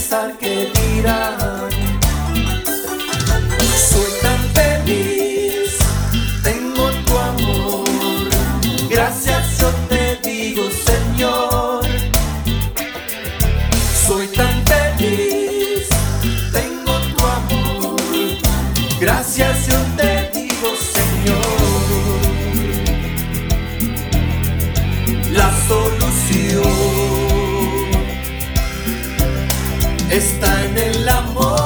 pensar que dirán. Soy tan feliz, tengo tu amor. Gracias yo te digo, Señor. Soy tan feliz, tengo tu amor. Gracias yo te digo, Señor. La solución está en el amor.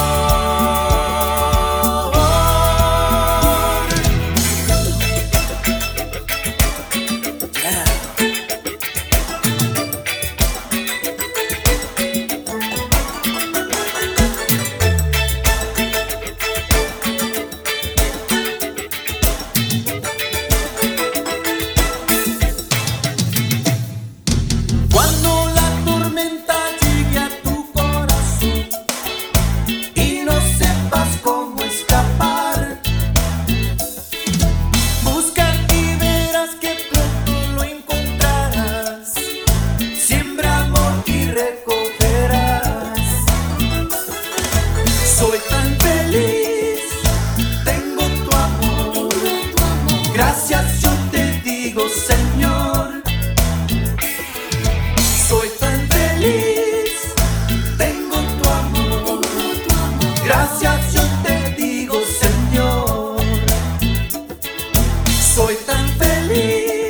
Cuando la tormenta llegue a tu corazón y no sepas cómo escapar, busca y verás que pronto lo encontrarás. Siembra amor y recogerás. Soy tan feliz, tengo tu amor. Gracias yo te digo, Señor. Soy tan feliz, tengo tu amor. Gracias yo te digo, Señor. Soy tan feliz.